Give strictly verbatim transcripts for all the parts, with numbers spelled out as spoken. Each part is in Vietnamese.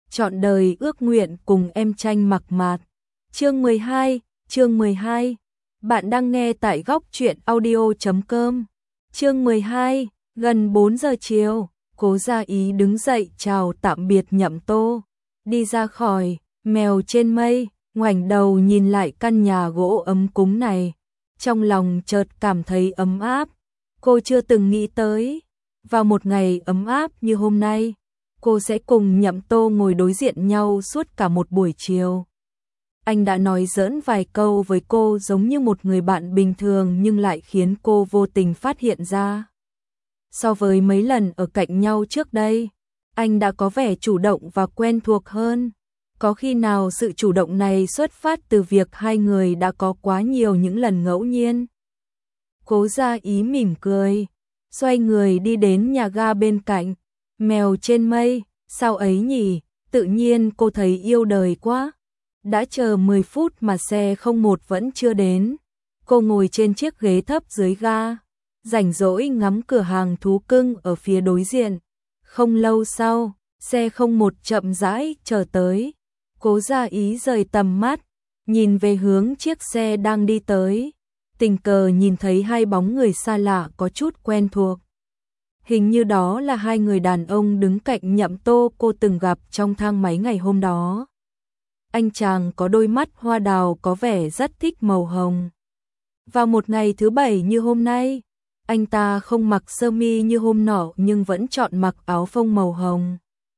trọn đời ước nguyện cùng em tranh mặc mạt. Chương mười hai, chương mười hai. Bạn đang nghe tại góc truyện audio chấm com. Chương mười hai, gần bốn giờ chiều, Cố Gia Ý đứng dậy chào tạm biệt Nhậm Tô, đi ra khỏi Mèo trên Mây, ngoảnh đầu nhìn lại căn nhà gỗ ấm cúng này, trong lòng chợt cảm thấy ấm áp. Cô chưa từng nghĩ tới, vào một ngày ấm áp như hôm nay, cô sẽ cùng Nhậm Tô ngồi đối diện nhau suốt cả một buổi chiều. Anh đã nói giỡn vài câu với cô giống như một người bạn bình thường nhưng lại khiến cô vô tình phát hiện ra. So với mấy lần ở cạnh nhau trước đây, anh đã có vẻ chủ động và quen thuộc hơn. Có khi nào sự chủ động này xuất phát từ việc hai người đã có quá nhiều những lần ngẫu nhiên? Cố Gia Ý mỉm cười, xoay người đi đến nhà ga bên cạnh. Mèo trên Mây, sao ấy nhỉ? Tự nhiên cô thấy yêu đời quá. Đã chờ mười phút mà xe không một vẫn chưa đến. Cô ngồi trên chiếc ghế thấp dưới ga, rảnh rỗi ngắm cửa hàng thú cưng ở phía đối diện. Không lâu sau, xe không một chậm rãi chờ tới. Cố Gia Ý rời tầm mắt, nhìn về hướng chiếc xe đang đi tới. Tình cờ nhìn thấy hai bóng người xa lạ có chút quen thuộc. Hình như đó là hai người đàn ông đứng cạnh Nhậm Tô cô từng gặp trong thang máy ngày hôm đó. Anh chàng có đôi mắt hoa đào có vẻ rất thích màu hồng. Vào một ngày thứ bảy như hôm nay, anh ta không mặc sơ mi như hôm nọ nhưng vẫn chọn mặc áo phông màu hồng.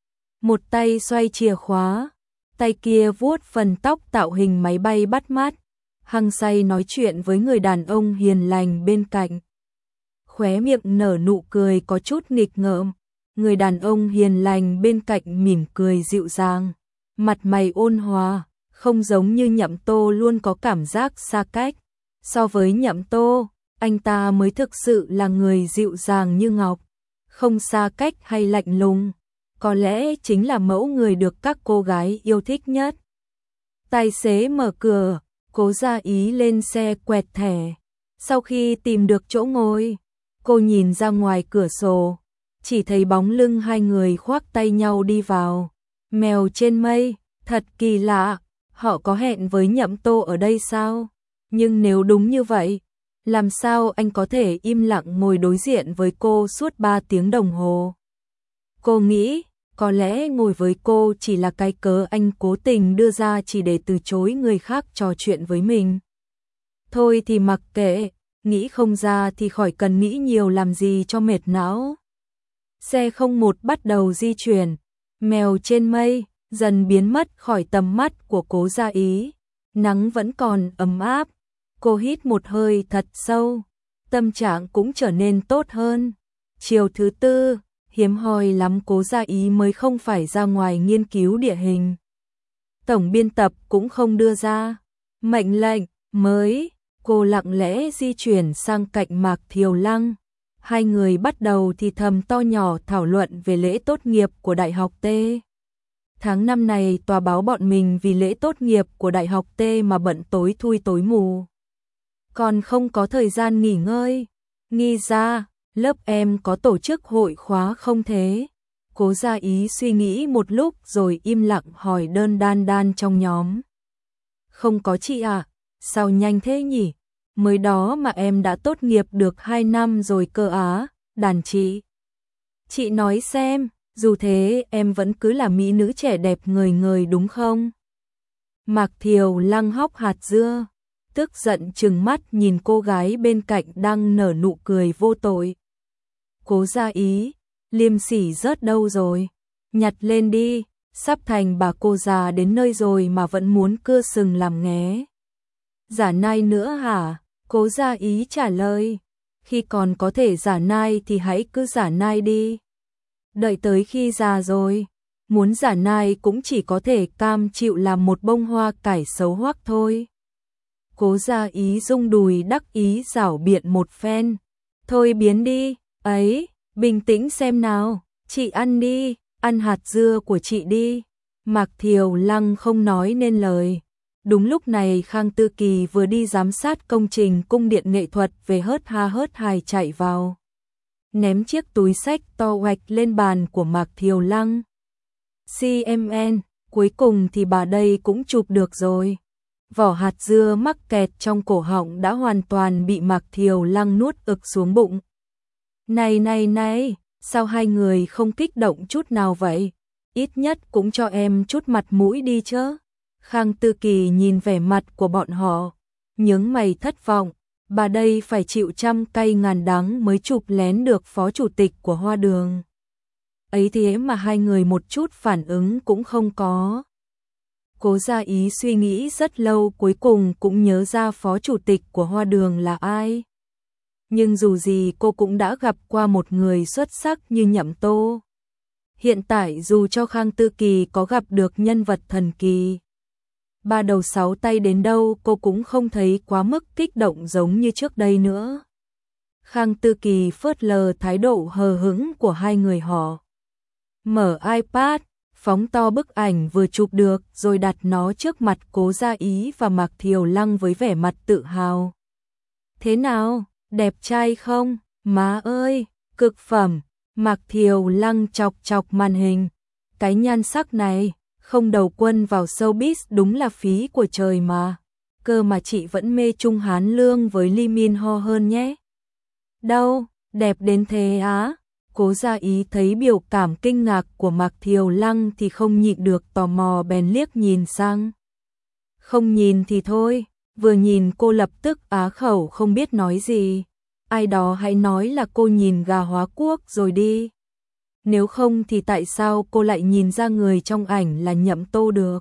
Một tay xoay chìa khóa, tay kia vuốt phần tóc tạo hình máy bay bắt mắt, hăng say nói chuyện với người đàn ông hiền lành bên cạnh. Khóe miệng nở nụ cười có chút nghịch ngợm, người đàn ông hiền lành bên cạnh mỉm cười dịu dàng, mặt mày ôn hòa, không giống như Nhậm Tô luôn có cảm giác xa cách. So với Nhậm Tô, anh ta mới thực sự là người dịu dàng như ngọc, không xa cách hay lạnh lùng, có lẽ chính là mẫu người được các cô gái yêu thích nhất. Tài xế mở cửa, Cố Gia Ý lên xe quẹt thẻ. Sau khi tìm được chỗ ngồi, cô nhìn ra ngoài cửa sổ, chỉ thấy bóng lưng hai người khoác tay nhau đi vào. Mèo trên Mây, thật kỳ lạ, họ có hẹn với Nhậm Tô ở đây sao? Nhưng nếu đúng như vậy, làm sao anh có thể im lặng ngồi đối diện với cô suốt ba tiếng đồng hồ? Cô nghĩ, có lẽ ngồi với cô chỉ là cái cớ anh cố tình đưa ra chỉ để từ chối người khác trò chuyện với mình. Thôi thì mặc kệ, nghĩ không ra thì khỏi cần nghĩ nhiều làm gì cho mệt não. Xe không một bắt đầu di chuyển, Mèo trên Mây dần biến mất khỏi tầm mắt của Cố Gia Ý. Nắng vẫn còn ấm áp, cô hít một hơi thật sâu, tâm trạng cũng trở nên tốt hơn. Chiều thứ tư, hiếm hoi lắm Cố Gia Ý mới không phải ra ngoài nghiên cứu địa hình. Tổng biên tập cũng không đưa ra mệnh lệnh mới, cô lặng lẽ di chuyển sang cạnh Mạc Thiều Lăng. Hai người bắt đầu thì thầm to nhỏ thảo luận về lễ tốt nghiệp của Đại học T. Tháng năm này tòa báo bọn mình vì lễ tốt nghiệp của Đại học T mà bận tối thui tối mù. Còn không có thời gian nghỉ ngơi. Nghi ra, lớp em có tổ chức hội khóa không thế? Cố Gia Ý suy nghĩ một lúc rồi im lặng hỏi đơn đan đan trong nhóm. Không có chị ạ, à? Sao nhanh thế nhỉ? Mới đó mà em đã tốt nghiệp được hai năm rồi cơ á, đàn chị. Chị nói xem, dù thế em vẫn cứ là mỹ nữ trẻ đẹp ngời ngời đúng không? Mạc Thiều Lăng hóc hạt dưa, tức giận trừng mắt nhìn cô gái bên cạnh đang nở nụ cười vô tội. Cố Gia Ý, liêm sỉ rớt đâu rồi? Nhặt lên đi, sắp thành bà cô già đến nơi rồi mà vẫn muốn cưa sừng làm nghé. Giả nai nữa hả? Cố Gia Ý trả lời, khi còn có thể giả nai thì hãy cứ giả nai đi. Đợi tới khi già rồi, muốn giả nai cũng chỉ có thể cam chịu làm một bông hoa cải xấu hoắc thôi. Cố Gia Ý rung đùi đắc ý giảo biện một phen. Thôi biến đi, ấy, bình tĩnh xem nào, chị ăn đi, ăn hạt dưa của chị đi. Mạc Thiều Lăng không nói nên lời. Đúng lúc này Khang Tư Kỳ vừa đi giám sát công trình cung điện nghệ thuật về hớt ha hớt hài chạy vào. Ném chiếc túi xách to oạch lên bàn của Mạc Thiều Lăng. xê em en, cuối cùng thì bà đây cũng chụp được rồi. Vỏ hạt dưa mắc kẹt trong cổ họng đã hoàn toàn bị Mạc Thiều Lăng nuốt ực xuống bụng. Này này này, sao hai người không kích động chút nào vậy? Ít nhất cũng cho em chút mặt mũi đi chứ. Khang Tư Kỳ nhìn vẻ mặt của bọn họ, nhướng mày thất vọng. Bà đây phải chịu trăm cay ngàn đắng mới chụp lén được phó chủ tịch của Hoa Đường. Ấy thế mà hai người một chút phản ứng cũng không có. Cố Gia Ý suy nghĩ rất lâu, cuối cùng cũng nhớ ra phó chủ tịch của Hoa Đường là ai. Nhưng dù gì cô cũng đã gặp qua một người xuất sắc như Nhậm Tô. Hiện tại dù cho Khang Tư Kỳ có gặp được nhân vật thần kỳ, ba đầu sáu tay đến đâu, cô cũng không thấy quá mức kích động giống như trước đây nữa. Khang Tư Kỳ phớt lờ thái độ hờ hững của hai người họ. Mở iPad, phóng to bức ảnh vừa chụp được rồi đặt nó trước mặt Cố Gia Ý và Mạc Thiều Lăng với vẻ mặt tự hào. Thế nào, đẹp trai không? Má ơi, cực phẩm. Mạc Thiều Lăng chọc chọc màn hình. Cái nhan sắc này, không đầu quân vào showbiz đúng là phí của trời mà. Cơ mà chị vẫn mê Trung Hán Lương với Lee Min Ho hơn nhé. Đâu, đẹp đến thế á? Cố Gia Ý thấy biểu cảm kinh ngạc của Mạc Thiều Lăng thì không nhịn được tò mò bèn liếc nhìn sang. Không nhìn thì thôi, vừa nhìn cô lập tức á khẩu không biết nói gì. Ai đó hãy nói là cô nhìn gà hóa quốc rồi đi. Nếu không thì tại sao cô lại nhìn ra người trong ảnh là Nhậm Tô được?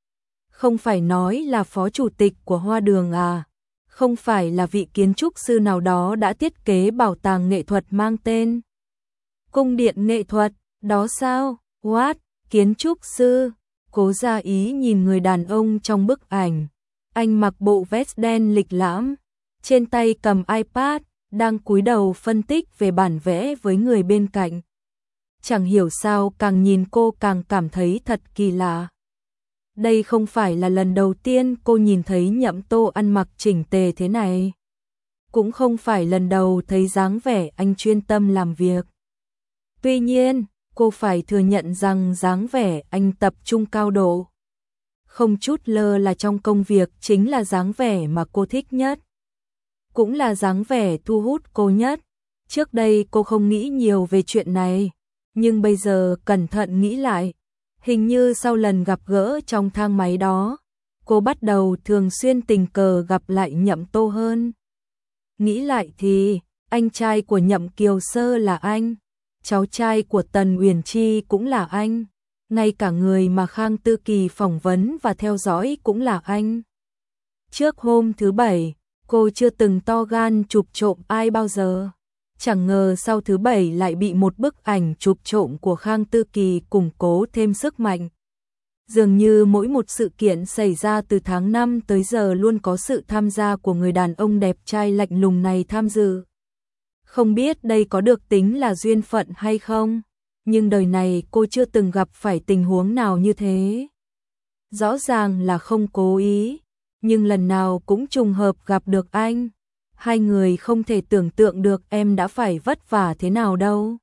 Không phải nói là phó chủ tịch của Hoa Đường à? Không phải là vị kiến trúc sư nào đó đã thiết kế bảo tàng nghệ thuật mang tên Cung điện nghệ thuật, đó sao? What? Kiến trúc sư? Cố Gia Ý nhìn người đàn ông trong bức ảnh. Anh mặc bộ vest đen lịch lãm, trên tay cầm iPad, đang cúi đầu phân tích về bản vẽ với người bên cạnh. Chẳng hiểu sao càng nhìn cô càng cảm thấy thật kỳ lạ. Đây không phải là lần đầu tiên cô nhìn thấy Nhậm Tô ăn mặc chỉnh tề thế này. Cũng không phải lần đầu thấy dáng vẻ anh chuyên tâm làm việc. Tuy nhiên, cô phải thừa nhận rằng dáng vẻ anh tập trung cao độ. Không chút lơ là trong công việc chính là dáng vẻ mà cô thích nhất. Cũng là dáng vẻ thu hút cô nhất. Trước đây cô không nghĩ nhiều về chuyện này, nhưng bây giờ cẩn thận nghĩ lại, hình như sau lần gặp gỡ trong thang máy đó, cô bắt đầu thường xuyên tình cờ gặp lại Nhậm Tô hơn. Nghĩ lại thì, anh trai của Nhậm Kiều Sơ là anh, cháu trai của Tần Uyển Chi cũng là anh, ngay cả người mà Khang Tư Kỳ phỏng vấn và theo dõi cũng là anh. Trước hôm thứ bảy, cô chưa từng to gan chụp trộm ai bao giờ. Chẳng ngờ sau thứ bảy lại bị một bức ảnh chụp trộm của Khang Tư Kỳ củng cố thêm sức mạnh. Dường như mỗi một sự kiện xảy ra từ tháng năm tới giờ luôn có sự tham gia của người đàn ông đẹp trai lạnh lùng này tham dự. Không biết đây có được tính là duyên phận hay không, nhưng đời này cô chưa từng gặp phải tình huống nào như thế. Rõ ràng là không cố ý, nhưng lần nào cũng trùng hợp gặp được anh. Hai người không thể tưởng tượng được em đã phải vất vả thế nào đâu.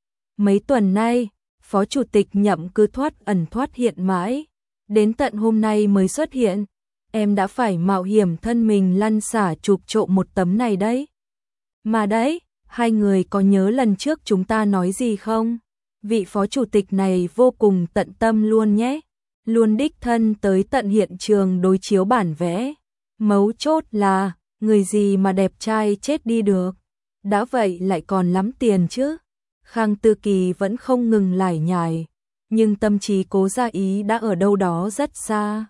Mấy tuần nay, Phó Chủ tịch Nhậm cứ thoát ẩn thoát hiện mãi, đến tận hôm nay mới xuất hiện. Em đã phải mạo hiểm thân mình lăn xả chụp trộm một tấm này đấy. Mà đấy, hai người có nhớ lần trước chúng ta nói gì không? Vị Phó Chủ tịch này vô cùng tận tâm luôn nhé. Luôn đích thân tới tận hiện trường đối chiếu bản vẽ. Mấu chốt là, người gì mà đẹp trai chết đi được. Đã vậy lại còn lắm tiền chứ. Khang Tư Kỳ vẫn không ngừng lải nhải, nhưng tâm trí Cố Gia Ý đã ở đâu đó rất xa.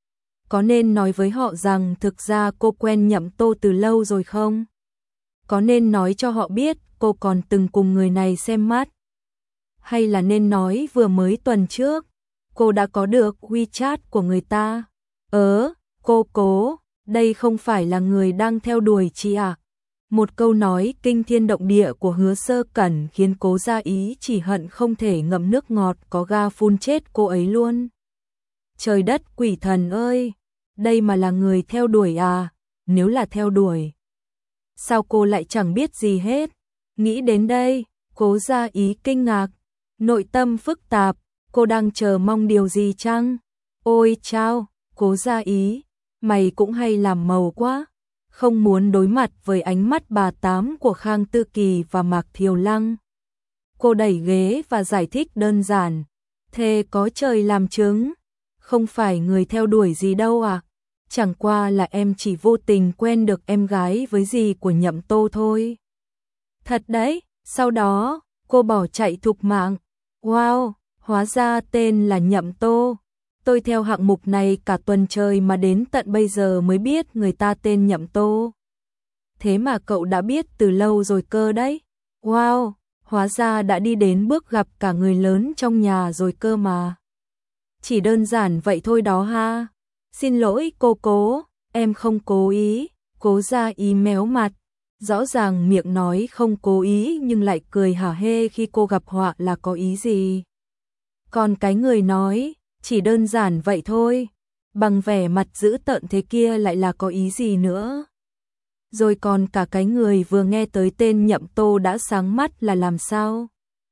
Có nên nói với họ rằng thực ra cô quen Nhậm Tô từ lâu rồi không? Có nên nói cho họ biết cô còn từng cùng người này xem mắt? Hay là nên nói vừa mới tuần trước, cô đã có được WeChat của người ta? Ớ, cô Cố, đây không phải là người đang theo đuổi chị à? Một câu nói kinh thiên động địa của Hứa Sơ Cẩn khiến Cố Gia Ý chỉ hận không thể ngậm nước ngọt có ga phun chết cô ấy luôn. Trời đất quỷ thần ơi, đây mà là người theo đuổi à? Nếu là theo đuổi, sao cô lại chẳng biết gì hết? Nghĩ đến đây, Cố Gia Ý kinh ngạc, nội tâm phức tạp, cô đang chờ mong điều gì chăng? Ôi chao, Cố Gia Ý, mày cũng hay làm màu quá. Không muốn đối mặt với ánh mắt bà tám của Khang Tư Kỳ và Mạc Thiều Lăng. Cô đẩy ghế và giải thích đơn giản. Thề có trời làm chứng, không phải người theo đuổi gì đâu à. Chẳng qua là em chỉ vô tình quen được em gái với dì của Nhậm Tô thôi. Thật đấy, sau đó, cô bỏ chạy thục mạng. Wow, hóa ra tên là Nhậm Tô. Tôi theo hạng mục này cả tuần trời mà đến tận bây giờ mới biết người ta tên Nhậm Tô. Thế mà cậu đã biết từ lâu rồi cơ đấy. Wow, hóa ra đã đi đến bước gặp cả người lớn trong nhà rồi cơ mà. Chỉ đơn giản vậy thôi đó ha. Xin lỗi cô Cố, em không cố ý. Cố Gia Ý méo mặt. Rõ ràng miệng nói không cố ý nhưng lại cười hả hê khi cô gặp họa là có ý gì. Còn cái người nói, chỉ đơn giản vậy thôi, bằng vẻ mặt dữ tợn thế kia lại là có ý gì nữa. Rồi còn cả cái người vừa nghe tới tên Nhậm Tô đã sáng mắt là làm sao?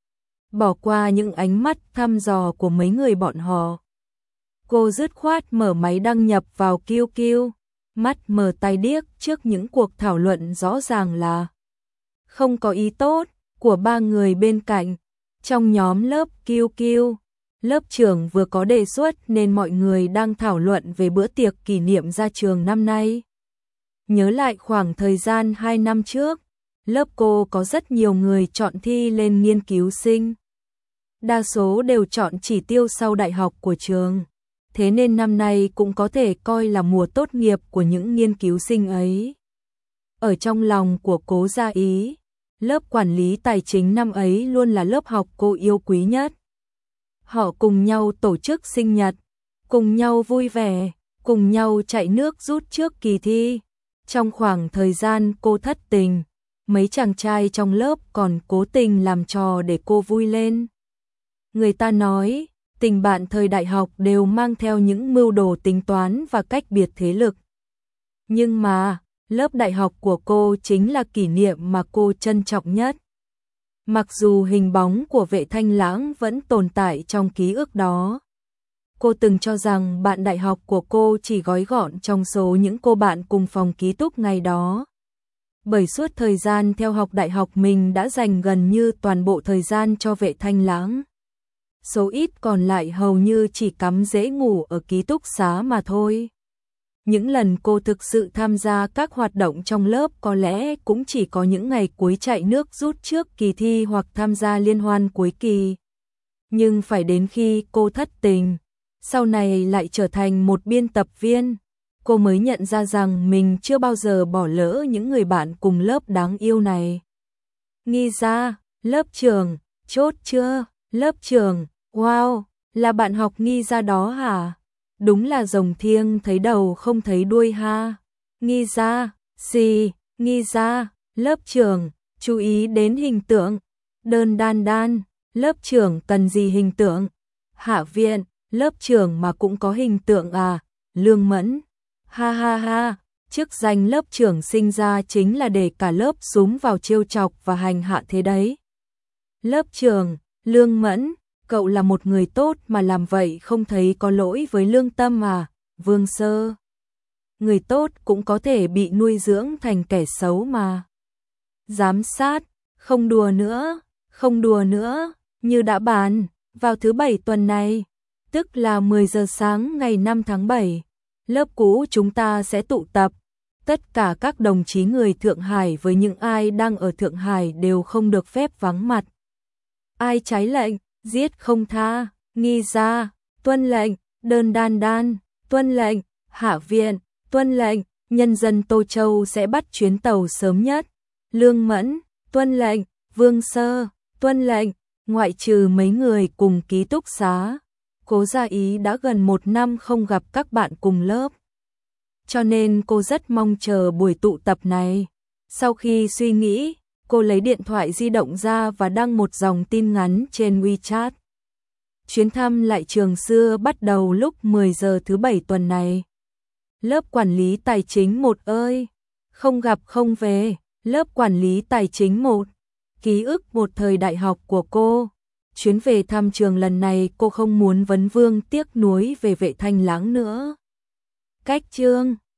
Bỏ qua những ánh mắt thăm dò của mấy người bọn họ. Cô dứt khoát mở máy đăng nhập vào Q Q, mắt mở tay điếc trước những cuộc thảo luận rõ ràng là không có ý tốt của ba người bên cạnh. Trong nhóm lớp Q Q, lớp trưởng vừa có đề xuất nên mọi người đang thảo luận về bữa tiệc kỷ niệm ra trường năm nay. Nhớ lại khoảng thời gian hai năm trước, lớp cô có rất nhiều người chọn thi lên nghiên cứu sinh. Đa số đều chọn chỉ tiêu sau đại học của trường. Thế nên năm nay cũng có thể coi là mùa tốt nghiệp của những nghiên cứu sinh ấy. Ở trong lòng của Cố Gia Ý, lớp quản lý tài chính năm ấy luôn là lớp học cô yêu quý nhất. Họ cùng nhau tổ chức sinh nhật, cùng nhau vui vẻ, cùng nhau chạy nước rút trước kỳ thi. Trong khoảng thời gian cô thất tình, mấy chàng trai trong lớp còn cố tình làm trò để cô vui lên. Người ta nói, tình bạn thời đại học đều mang theo những mưu đồ tính toán và cách biệt thế lực. Nhưng mà, lớp đại học của cô chính là kỷ niệm mà cô trân trọng nhất. Mặc dù hình bóng của Vệ Thanh Lãng vẫn tồn tại trong ký ức đó. Cô từng cho rằng bạn đại học của cô chỉ gói gọn trong số những cô bạn cùng phòng ký túc ngày đó. Bởi suốt thời gian theo học đại học mình đã dành gần như toàn bộ thời gian cho Vệ Thanh Lãng. Số ít còn lại hầu như chỉ cắm rễ ngủ ở ký túc xá mà thôi. Những lần cô thực sự tham gia các hoạt động trong lớp có lẽ cũng chỉ có những ngày cuối chạy nước rút trước kỳ thi hoặc tham gia liên hoan cuối kỳ. Nhưng phải đến khi cô thất tình, sau này lại trở thành một biên tập viên, cô mới nhận ra rằng mình chưa bao giờ bỏ lỡ những người bạn cùng lớp đáng yêu này. Nghi Gia, lớp trưởng, chốt chưa? Lớp trưởng, wow, là bạn học Nghi Gia đó hả? Đúng là rồng thiêng thấy đầu không thấy đuôi ha. Nghi Gia, xì, Nghi Gia, lớp trưởng, chú ý đến hình tượng. Đơn Đan Đan, lớp trưởng cần gì hình tượng? Hạ Viện, lớp trưởng mà cũng có hình tượng à? Lương Mẫn, ha ha ha, chức danh lớp trưởng sinh ra chính là để cả lớp súm vào trêu chọc và hành hạ thế đấy. Lớp trưởng, Lương Mẫn, cậu là một người tốt mà làm vậy không thấy có lỗi với lương tâm à? Vương Sơ, người tốt cũng có thể bị nuôi dưỡng thành kẻ xấu mà. Giám sát, không đùa nữa, không đùa nữa, như đã bàn, vào thứ bảy tuần này, tức là mười giờ sáng ngày năm tháng bảy, lớp cũ chúng ta sẽ tụ tập. Tất cả các đồng chí người Thượng Hải với những ai đang ở Thượng Hải đều không được phép vắng mặt. Ai trái lệnh, giết không tha. Nghi Gia, tuân lệnh. Đơn Đan Đan, tuân lệnh. Hạ Viện, tuân lệnh. Nhân dân Tô Châu sẽ bắt chuyến tàu sớm nhất. Lương Mẫn, tuân lệnh. Vương Sơ, tuân lệnh. Ngoại trừ mấy người cùng ký túc xá, Cố Gia Ý đã gần một năm không gặp các bạn cùng lớp. Cho nên cô rất mong chờ buổi tụ tập này. Sau khi suy nghĩ, cô lấy điện thoại di động ra và đăng một dòng tin ngắn trên WeChat. Chuyến thăm lại trường xưa bắt đầu lúc mười giờ thứ bảy tuần này. Lớp quản lý tài chính một ơi, không gặp không về. Lớp quản lý tài chính một, ký ức một thời đại học của cô. chuyến về thăm trường lần này cô không muốn vấn vương tiếc nuối về Vệ Thanh Lãng nữa. Cách chương